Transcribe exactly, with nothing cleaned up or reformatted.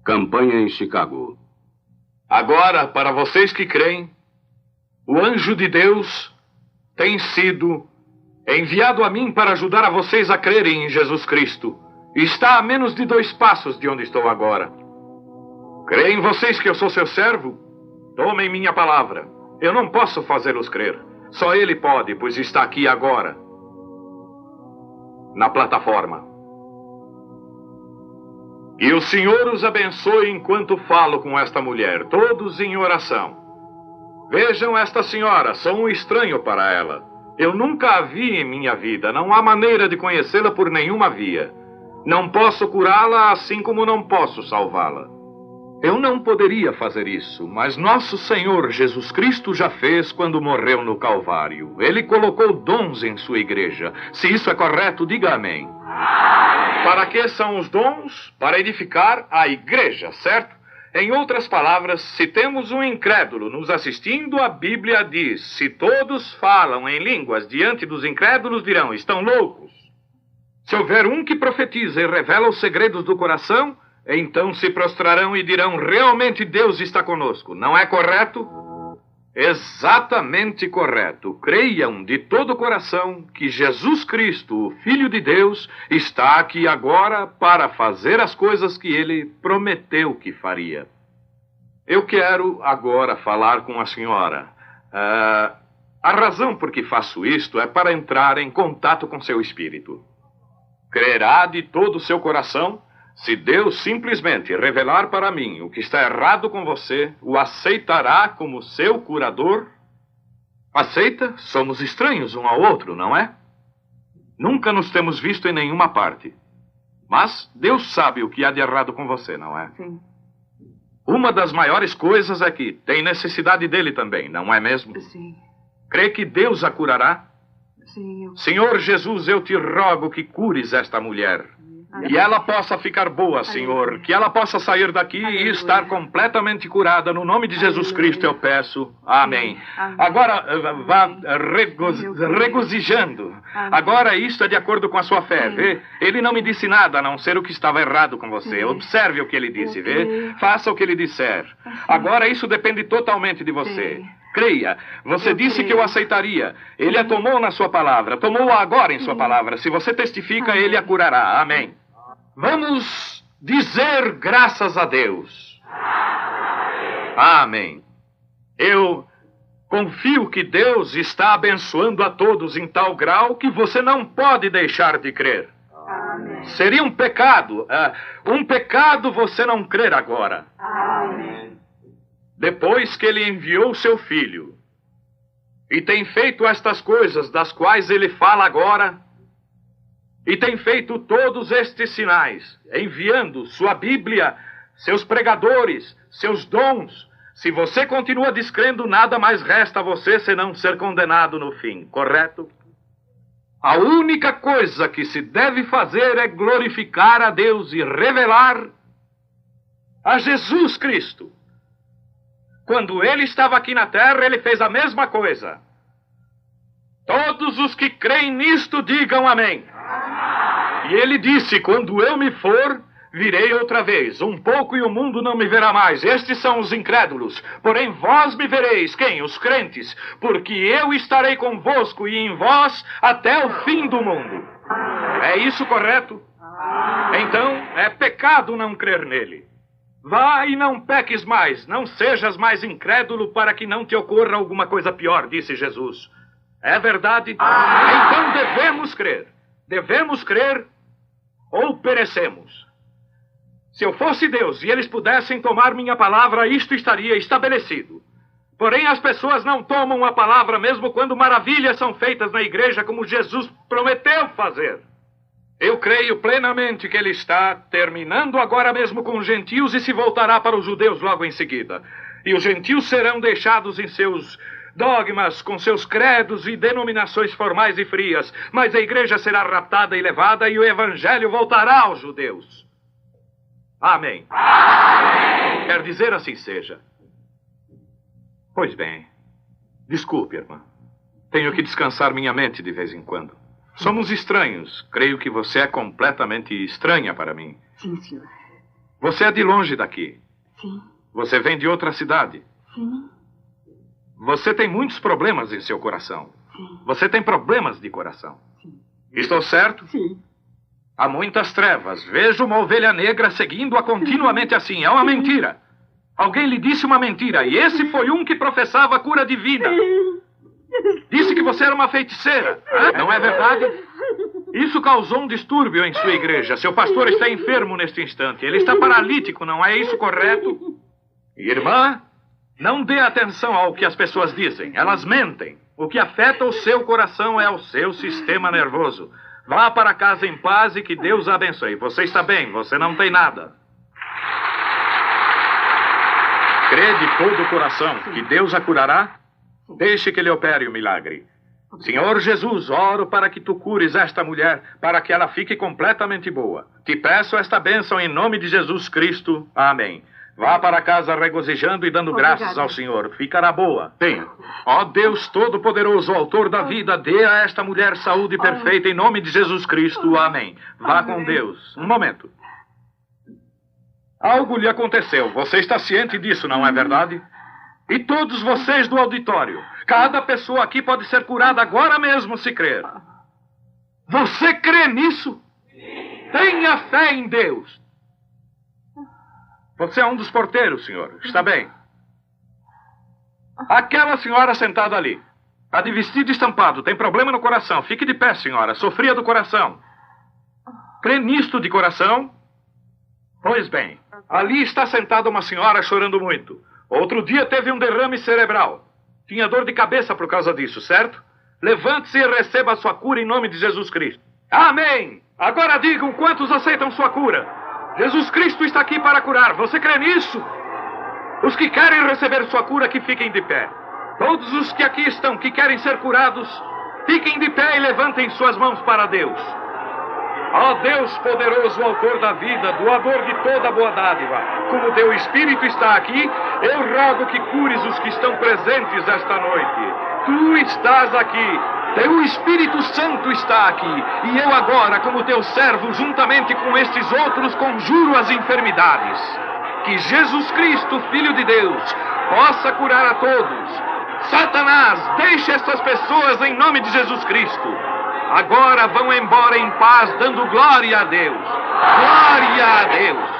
Campanha em Chicago. Agora, para vocês que creem, o anjo de Deus tem sido enviado a mim para ajudar a vocês a crerem em Jesus Cristo. Está a menos de dois passos de onde estou agora. Creem vocês que eu sou seu servo? Tomem minha palavra. Eu não posso fazê-los crer. Só ele pode, pois está aqui agora, na plataforma. E o Senhor os abençoe enquanto falo com esta mulher, todos em oração. Vejam esta senhora, sou um estranho para ela. Eu nunca a vi em minha vida, não há maneira de conhecê-la por nenhuma via. Não posso curá-la, assim como não posso salvá-la. Eu não poderia fazer isso, mas nosso Senhor Jesus Cristo já fez quando morreu no Calvário. Ele colocou dons em sua igreja. Se isso é correto, diga amém. Para que são os dons? Para edificar a igreja, certo? Em outras palavras, se temos um incrédulo nos assistindo, a Bíblia diz: se todos falam em línguas diante dos incrédulos, dirão, estão loucos. Se houver um que profetiza e revela os segredos do coração, então se prostrarão e dirão, realmente Deus está conosco. Não é correto? Exatamente correto. Creiam de todo o coração que Jesus Cristo, o Filho de Deus, está aqui agora para fazer as coisas que ele prometeu que faria. Eu quero agora falar com a senhora. Uh, a razão por que faço isto é para entrar em contato com seu espírito. Crerá de todo o seu coração? Se Deus simplesmente revelar para mim o que está errado com você, o aceitará como seu curador? Aceita? Somos estranhos um ao outro, não é? Nunca nos temos visto em nenhuma parte. Mas Deus sabe o que há de errado com você, não é? Sim. Uma das maiores coisas é que tem necessidade dele também, não é mesmo? Sim. Crê que Deus a curará? Sim. Eu... Senhor Jesus, eu te rogo que cures esta mulher. Que ela possa ficar boa, Senhor. Que ela possa sair daqui e estar completamente curada. No nome de Jesus Cristo eu peço. Amém. Agora, vá rego regozijando. Agora, isto é de acordo com a sua fé, vê? Ele não me disse nada, a não ser o que estava errado com você. Observe o que ele disse, vê? Faça o que ele disser. Agora, isso depende totalmente de você. Creia. Você eu disse creio. que eu aceitaria. Ele a tomou na sua palavra. Tomou-a agora em sua palavra. Se você testifica, Amém. Ele a curará. Amém. Vamos dizer graças a Deus. Amém. Eu confio que Deus está abençoando a todos em tal grau que você não pode deixar de crer. Amém. Seria um pecado. Uh, um pecado você não crer agora. Amém. Depois que ele enviou seu filho e tem feito estas coisas das quais ele fala agora, e tem feito todos estes sinais, enviando sua Bíblia, seus pregadores, seus dons. Se você continua descrendo, nada mais resta a você senão ser condenado no fim, correto? A única coisa que se deve fazer é glorificar a Deus e revelar a Jesus Cristo. Quando ele estava aqui na terra, ele fez a mesma coisa. Todos os que creem nisto, digam amém. E ele disse, quando eu me for, virei outra vez. Um pouco e o mundo não me verá mais. Estes são os incrédulos. Porém, vós me vereis. Quem? Os crentes. Porque eu estarei convosco e em vós até o fim do mundo. É isso correto? Então, é pecado não crer nele. Vá e não peques mais. Não sejas mais incrédulo para que não te ocorra alguma coisa pior, disse Jesus. É verdade? Então devemos crer. Devemos crer ou perecemos. Se eu fosse Deus e eles pudessem tomar minha palavra, isto estaria estabelecido. Porém, as pessoas não tomam a palavra mesmo quando maravilhas são feitas na igreja como Jesus prometeu fazer. Eu creio plenamente que ele está terminando agora mesmo com os gentios e se voltará para os judeus logo em seguida. E os gentios serão deixados em seus dogmas, com seus credos e denominações formais e frias. Mas a igreja será raptada e levada e o evangelho voltará aos judeus. Amém. Amém. Quer dizer assim seja. Pois bem. Desculpe, irmã. Tenho que descansar minha mente de vez em quando. Somos estranhos. Creio que você é completamente estranha para mim. Sim, senhor. Você é de longe daqui. Sim. Você vem de outra cidade. Sim. Você tem muitos problemas em seu coração. Sim. Você tem problemas de coração. Sim. Estou certo? Sim. Há muitas trevas. Vejo uma ovelha negra seguindo-a continuamente assim. É uma mentira. Alguém lhe disse uma mentira. E esse foi um que professava a cura divina. Disse que você era uma feiticeira. Hã? Não é verdade? Isso causou um distúrbio em sua igreja. Seu pastor está enfermo neste instante. Ele está paralítico, não é isso correto? Irmã, não dê atenção ao que as pessoas dizem. Elas mentem. O que afeta o seu coração é o seu sistema nervoso. Vá para casa em paz e que Deus a abençoe. Você está bem, você não tem nada. Crê de todo o coração que Deus a curará? Deixe que ele opere o milagre. Senhor Jesus, oro para que tu cures esta mulher, para que ela fique completamente boa. Te peço esta bênção em nome de Jesus Cristo. Amém. Vá para casa regozijando e dando Obrigada. graças ao Senhor. Ficará boa. Tenha. Ó Deus Todo-Poderoso, autor da vida, dê a esta mulher saúde perfeita em nome de Jesus Cristo. Amém. Vá Amém. com Deus. Um momento. Algo lhe aconteceu. Você está ciente disso, não é verdade? E todos vocês do auditório. Cada pessoa aqui pode ser curada agora mesmo, se crer. Você crê nisso? Tenha fé em Deus. Você é um dos porteiros, senhor. Está bem. Aquela senhora sentada ali. Está de vestido estampado. Tem problema no coração. Fique de pé, senhora. Sofria do coração. Crê nisto de coração? Pois bem. Ali está sentada uma senhora chorando muito. Outro dia teve um derrame cerebral. Tinha dor de cabeça por causa disso, certo? Levante-se e receba a sua cura em nome de Jesus Cristo. Amém! Agora digam quantos aceitam sua cura. Jesus Cristo está aqui para curar. Você crê nisso? Os que querem receber sua cura, que fiquem de pé. Todos os que aqui estão, que querem ser curados, fiquem de pé e levantem suas mãos para Deus. Ó Deus poderoso, autor da vida, doador de toda boa dádiva, como teu Espírito está aqui, eu rogo que cures os que estão presentes esta noite. Tu estás aqui, teu Espírito Santo está aqui, e eu agora, como teu servo, juntamente com estes outros, conjuro as enfermidades. Que Jesus Cristo, Filho de Deus, possa curar a todos. Satanás, deixe estas pessoas em nome de Jesus Cristo. Agora vão embora em paz, dando glória a Deus. Glória a Deus.